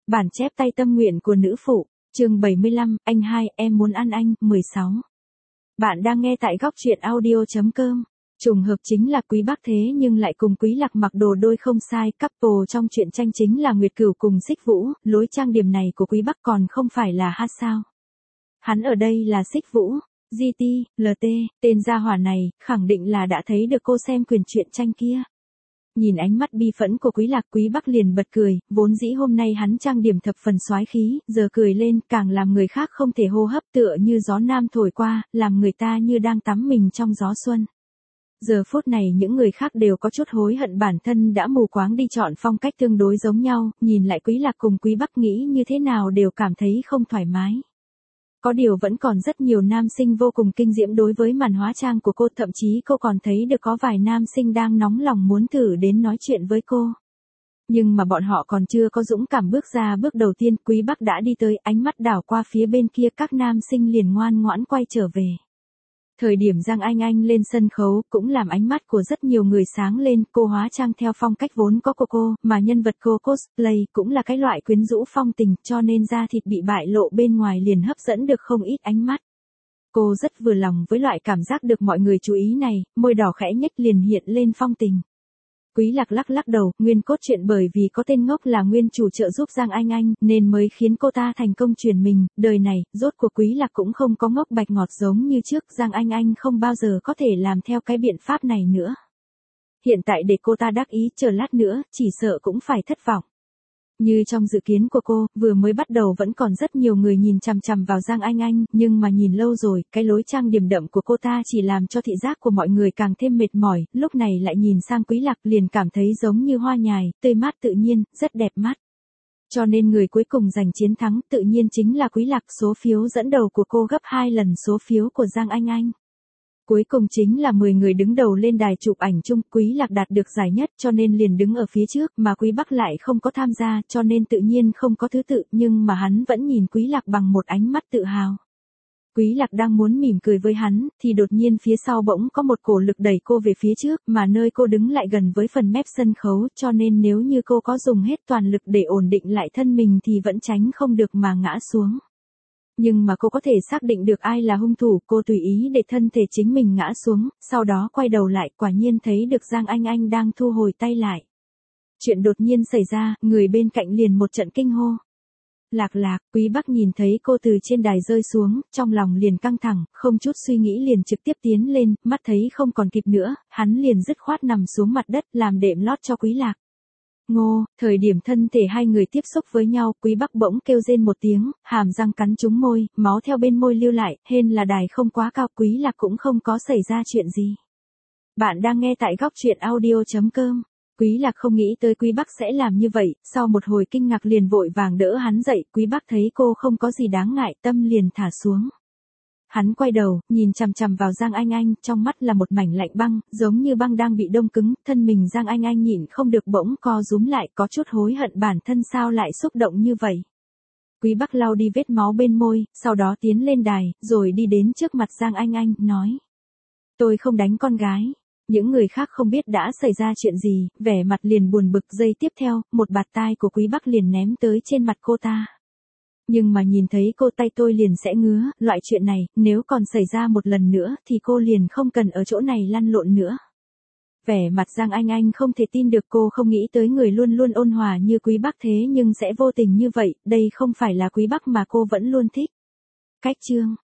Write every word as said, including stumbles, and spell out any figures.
Bản chép tay tâm nguyện của nữ phụ, chương bảy mươi lăm, anh hai, em muốn ăn anh, mười sáu. Bạn đang nghe tại góc truyện audio chấm com. Trùng hợp chính là Quý Bắc thế nhưng lại cùng Quý Lạc mặc đồ đôi không sai, couple trong truyện tranh chính là Nguyệt Cửu cùng Xích Vũ, lối trang điểm này của Quý Bắc còn không phải là hát sao. Hắn ở đây là Xích Vũ, giê tê, lờ tê, tên gia hỏa này, khẳng định là đã thấy được cô xem quyền truyện tranh kia. Nhìn ánh mắt bi phẫn của Quý Lạc, Quý Bắc liền bật cười, vốn dĩ hôm nay hắn trang điểm thập phần soái khí, giờ cười lên càng làm người khác không thể hô hấp, tựa như gió nam thổi qua, làm người ta như đang tắm mình trong gió xuân. Giờ phút này những người khác đều có chút hối hận bản thân đã mù quáng đi chọn phong cách tương đối giống nhau, nhìn lại Quý Lạc cùng Quý Bắc nghĩ như thế nào đều cảm thấy không thoải mái. Có điều vẫn còn rất nhiều nam sinh vô cùng kinh diễm đối với màn hóa trang của cô, thậm chí cô còn thấy được có vài nam sinh đang nóng lòng muốn thử đến nói chuyện với cô. Nhưng mà bọn họ còn chưa có dũng cảm bước ra bước đầu tiên, Quý Bắc đã đi tới, ánh mắt đảo qua phía bên kia, các nam sinh liền ngoan ngoãn quay trở về. Thời điểm Giang Anh Anh lên sân khấu cũng làm ánh mắt của rất nhiều người sáng lên, cô hóa trang theo phong cách vốn có của cô, mà nhân vật cô cosplay cũng là cái loại quyến rũ phong tình, cho nên da thịt bị bại lộ bên ngoài liền hấp dẫn được không ít ánh mắt. Cô rất vừa lòng với loại cảm giác được mọi người chú ý này, môi đỏ khẽ nhếch liền hiện lên phong tình. Quý Lạc lắc lắc đầu, nguyên cốt truyện bởi vì có tên ngốc là nguyên chủ trợ giúp Giang Anh Anh, nên mới khiến cô ta thành công chuyển mình, đời này, rốt cuộc Quý Lạc cũng không có ngốc bạch ngọt giống như trước, Giang Anh Anh không bao giờ có thể làm theo cái biện pháp này nữa. Hiện tại để cô ta đắc ý, chờ lát nữa, chỉ sợ cũng phải thất vọng. Như trong dự kiến của cô, vừa mới bắt đầu vẫn còn rất nhiều người nhìn chằm chằm vào Giang Anh Anh, nhưng mà nhìn lâu rồi, cái lối trang điểm đậm của cô ta chỉ làm cho thị giác của mọi người càng thêm mệt mỏi, lúc này lại nhìn sang Quý Lạc liền cảm thấy giống như hoa nhài, tươi mát tự nhiên, rất đẹp mắt. Cho nên người cuối cùng giành chiến thắng tự nhiên chính là Quý Lạc, số phiếu dẫn đầu của cô gấp hai lần số phiếu của Giang Anh Anh. Cuối cùng chính là mười người đứng đầu lên đài chụp ảnh chung, Quý Lạc đạt được giải nhất cho nên liền đứng ở phía trước, mà Quý Bắc lại không có tham gia cho nên tự nhiên không có thứ tự, nhưng mà hắn vẫn nhìn Quý Lạc bằng một ánh mắt tự hào. Quý Lạc đang muốn mỉm cười với hắn, thì đột nhiên phía sau bỗng có một cổ lực đẩy cô về phía trước, mà nơi cô đứng lại gần với phần mép sân khấu, cho nên nếu như cô có dùng hết toàn lực để ổn định lại thân mình thì vẫn tránh không được mà ngã xuống. Nhưng mà cô có thể xác định được ai là hung thủ, cô tùy ý để thân thể chính mình ngã xuống, sau đó quay đầu lại, quả nhiên thấy được Giang Anh Anh đang thu hồi tay lại. Chuyện đột nhiên xảy ra, người bên cạnh liền một trận kinh hô. Lạc Lạc, Quý Bắc nhìn thấy cô từ trên đài rơi xuống, trong lòng liền căng thẳng, không chút suy nghĩ liền trực tiếp tiến lên, mắt thấy không còn kịp nữa, hắn liền dứt khoát nằm xuống mặt đất làm đệm lót cho Quý Lạc. Ngô, thời điểm thân thể hai người tiếp xúc với nhau, Quý Bắc bỗng kêu rên một tiếng, hàm răng cắn trúng môi, máu theo bên môi lưu lại, hên là đài không quá cao, Quý Lạc cũng không có xảy ra chuyện gì. Bạn đang nghe tại góc truyện audio chấm com. Quý Lạc không nghĩ tới Quý Bắc sẽ làm như vậy, sau một hồi kinh ngạc liền vội vàng đỡ hắn dậy, Quý Bắc thấy cô không có gì đáng ngại, tâm liền thả xuống. Hắn quay đầu, nhìn chằm chằm vào Giang Anh Anh, trong mắt là một mảnh lạnh băng, giống như băng đang bị đông cứng, thân mình Giang Anh Anh nhịn không được bỗng co rúm lại, có chút hối hận bản thân sao lại xúc động như vậy. Quý Bắc lau đi vết máu bên môi, sau đó tiến lên đài, rồi đi đến trước mặt Giang Anh Anh, nói. Tôi không đánh con gái. Những người khác không biết đã xảy ra chuyện gì, vẻ mặt liền buồn bực, giây tiếp theo, một bạt tai của Quý Bắc liền ném tới trên mặt cô ta. Nhưng mà nhìn thấy cô tay tôi liền sẽ ngứa, loại chuyện này, nếu còn xảy ra một lần nữa thì cô liền không cần ở chỗ này lăn lộn nữa. Vẻ mặt Giang Anh Anh không thể tin được, cô không nghĩ tới người luôn luôn ôn hòa như Quý Bắc thế nhưng sẽ vô tình như vậy, đây không phải là Quý Bắc mà cô vẫn luôn thích. Cách chương